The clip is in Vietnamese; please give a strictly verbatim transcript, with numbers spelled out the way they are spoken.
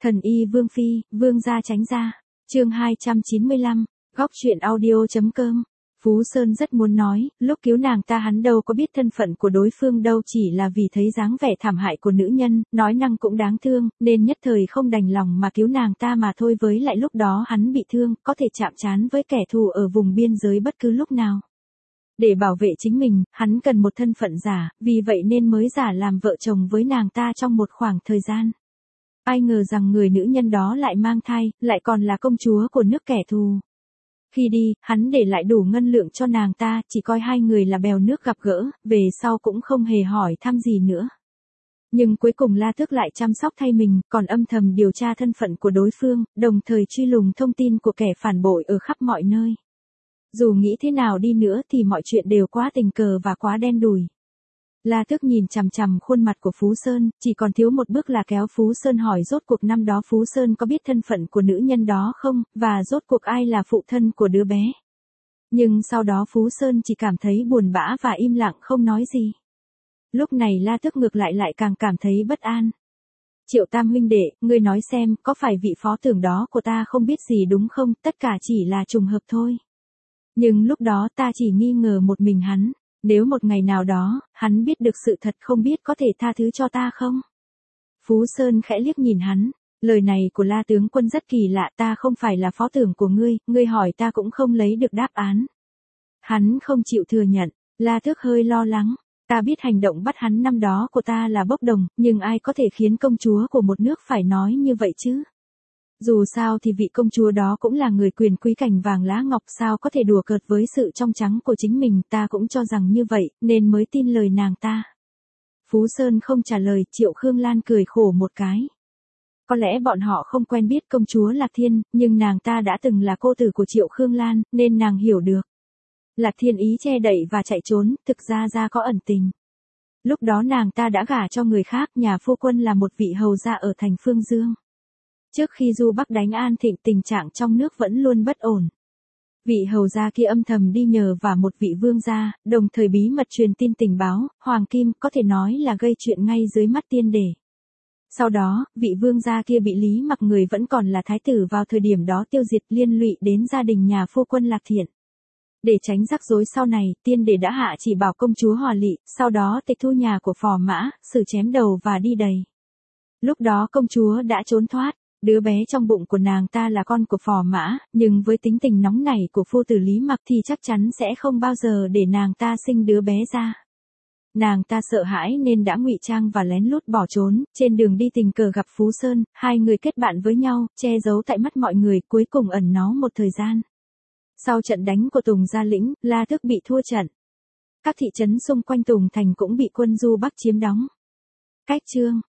Thần y Vương Phi, Vương gia tránh ra. Chương hai trăm chín mươi lăm, góc truyện audio.com. Phú Sơn rất muốn nói, lúc cứu nàng ta hắn đâu có biết thân phận của đối phương đâu, chỉ là vì thấy dáng vẻ thảm hại của nữ nhân, nói năng cũng đáng thương, nên nhất thời không đành lòng mà cứu nàng ta mà thôi. Với lại lúc đó hắn bị thương, có thể chạm trán với kẻ thù ở vùng biên giới bất cứ lúc nào. Để bảo vệ chính mình, hắn cần một thân phận giả, vì vậy nên mới giả làm vợ chồng với nàng ta trong một khoảng thời gian. Ai ngờ rằng người nữ nhân đó lại mang thai, lại còn là công chúa của nước kẻ thù. Khi đi, hắn để lại đủ ngân lượng cho nàng ta, chỉ coi hai người là bèo nước gặp gỡ, về sau cũng không hề hỏi thăm gì nữa. Nhưng cuối cùng La Tước lại chăm sóc thay mình, còn âm thầm điều tra thân phận của đối phương, đồng thời truy lùng thông tin của kẻ phản bội ở khắp mọi nơi. Dù nghĩ thế nào đi nữa thì mọi chuyện đều quá tình cờ và quá đen đủi. La Tước nhìn chằm chằm khuôn mặt của Phú Sơn, chỉ còn thiếu một bước là kéo Phú Sơn hỏi rốt cuộc năm đó Phú Sơn có biết thân phận của nữ nhân đó không, và rốt cuộc ai là phụ thân của đứa bé. Nhưng sau đó Phú Sơn chỉ cảm thấy buồn bã và im lặng không nói gì. Lúc này La Tước ngược lại lại càng cảm thấy bất an. Triệu Tam huynh đệ, ngươi nói xem, có phải vị phó tưởng đó của ta không biết gì đúng không, tất cả chỉ là trùng hợp thôi. Nhưng lúc đó ta chỉ nghi ngờ một mình hắn. Nếu một ngày nào đó, hắn biết được sự thật không biết có thể tha thứ cho ta không? Phú Sơn khẽ liếc nhìn hắn. Lời này của La tướng quân rất kỳ lạ, ta không phải là phó tưởng của ngươi, ngươi hỏi ta cũng không lấy được đáp án. Hắn không chịu thừa nhận, La Tước hơi lo lắng. Ta biết hành động bắt hắn năm đó của ta là bốc đồng, nhưng ai có thể khiến công chúa của một nước phải nói như vậy chứ? Dù sao thì vị công chúa đó cũng là người quyền quý cành vàng lá ngọc, sao có thể đùa cợt với sự trong trắng của chính mình, ta cũng cho rằng như vậy, nên mới tin lời nàng ta. Phú Sơn không trả lời, Triệu Khương Lan cười khổ một cái. Có lẽ bọn họ không quen biết công chúa Lạc Thiên, nhưng nàng ta đã từng là cô tử của Triệu Khương Lan, nên nàng hiểu được. Lạc Thiên ý che đậy và chạy trốn, thực ra ra có ẩn tình. Lúc đó nàng ta đã gả cho người khác, nhà phu quân là một vị hầu gia ở thành Phương Dương. Trước khi Du Bắc đánh An Thịnh, tình trạng trong nước vẫn luôn bất ổn. Vị hầu gia kia âm thầm đi nhờ và một vị vương gia, đồng thời bí mật truyền tin tình báo, Hoàng Kim, có thể nói là gây chuyện ngay dưới mắt tiên đề. Sau đó, vị vương gia kia bị Lý Mặc, người vẫn còn là thái tử vào thời điểm đó, tiêu diệt, liên lụy đến gia đình nhà phu quân Lạc Thiện. Để tránh rắc rối sau này, tiên đề đã hạ chỉ bảo công chúa Hòa Lị, sau đó tịch thu nhà của Phò Mã, xử chém đầu và đi đầy. Lúc đó công chúa đã trốn thoát. Đứa bé trong bụng của nàng ta là con của Phò Mã, nhưng với tính tình nóng nảy của phu tử Lý Mặc thì chắc chắn sẽ không bao giờ để nàng ta sinh đứa bé ra. Nàng ta sợ hãi nên đã ngụy trang và lén lút bỏ trốn, trên đường đi tình cờ gặp Phú Sơn, hai người kết bạn với nhau, che giấu tại mắt mọi người, cuối cùng ẩn náu một thời gian. Sau trận đánh của Tùng Gia Lĩnh, La Tước bị thua trận. Các thị trấn xung quanh Tùng Thành cũng bị quân Du Bắc chiếm đóng. Cách chương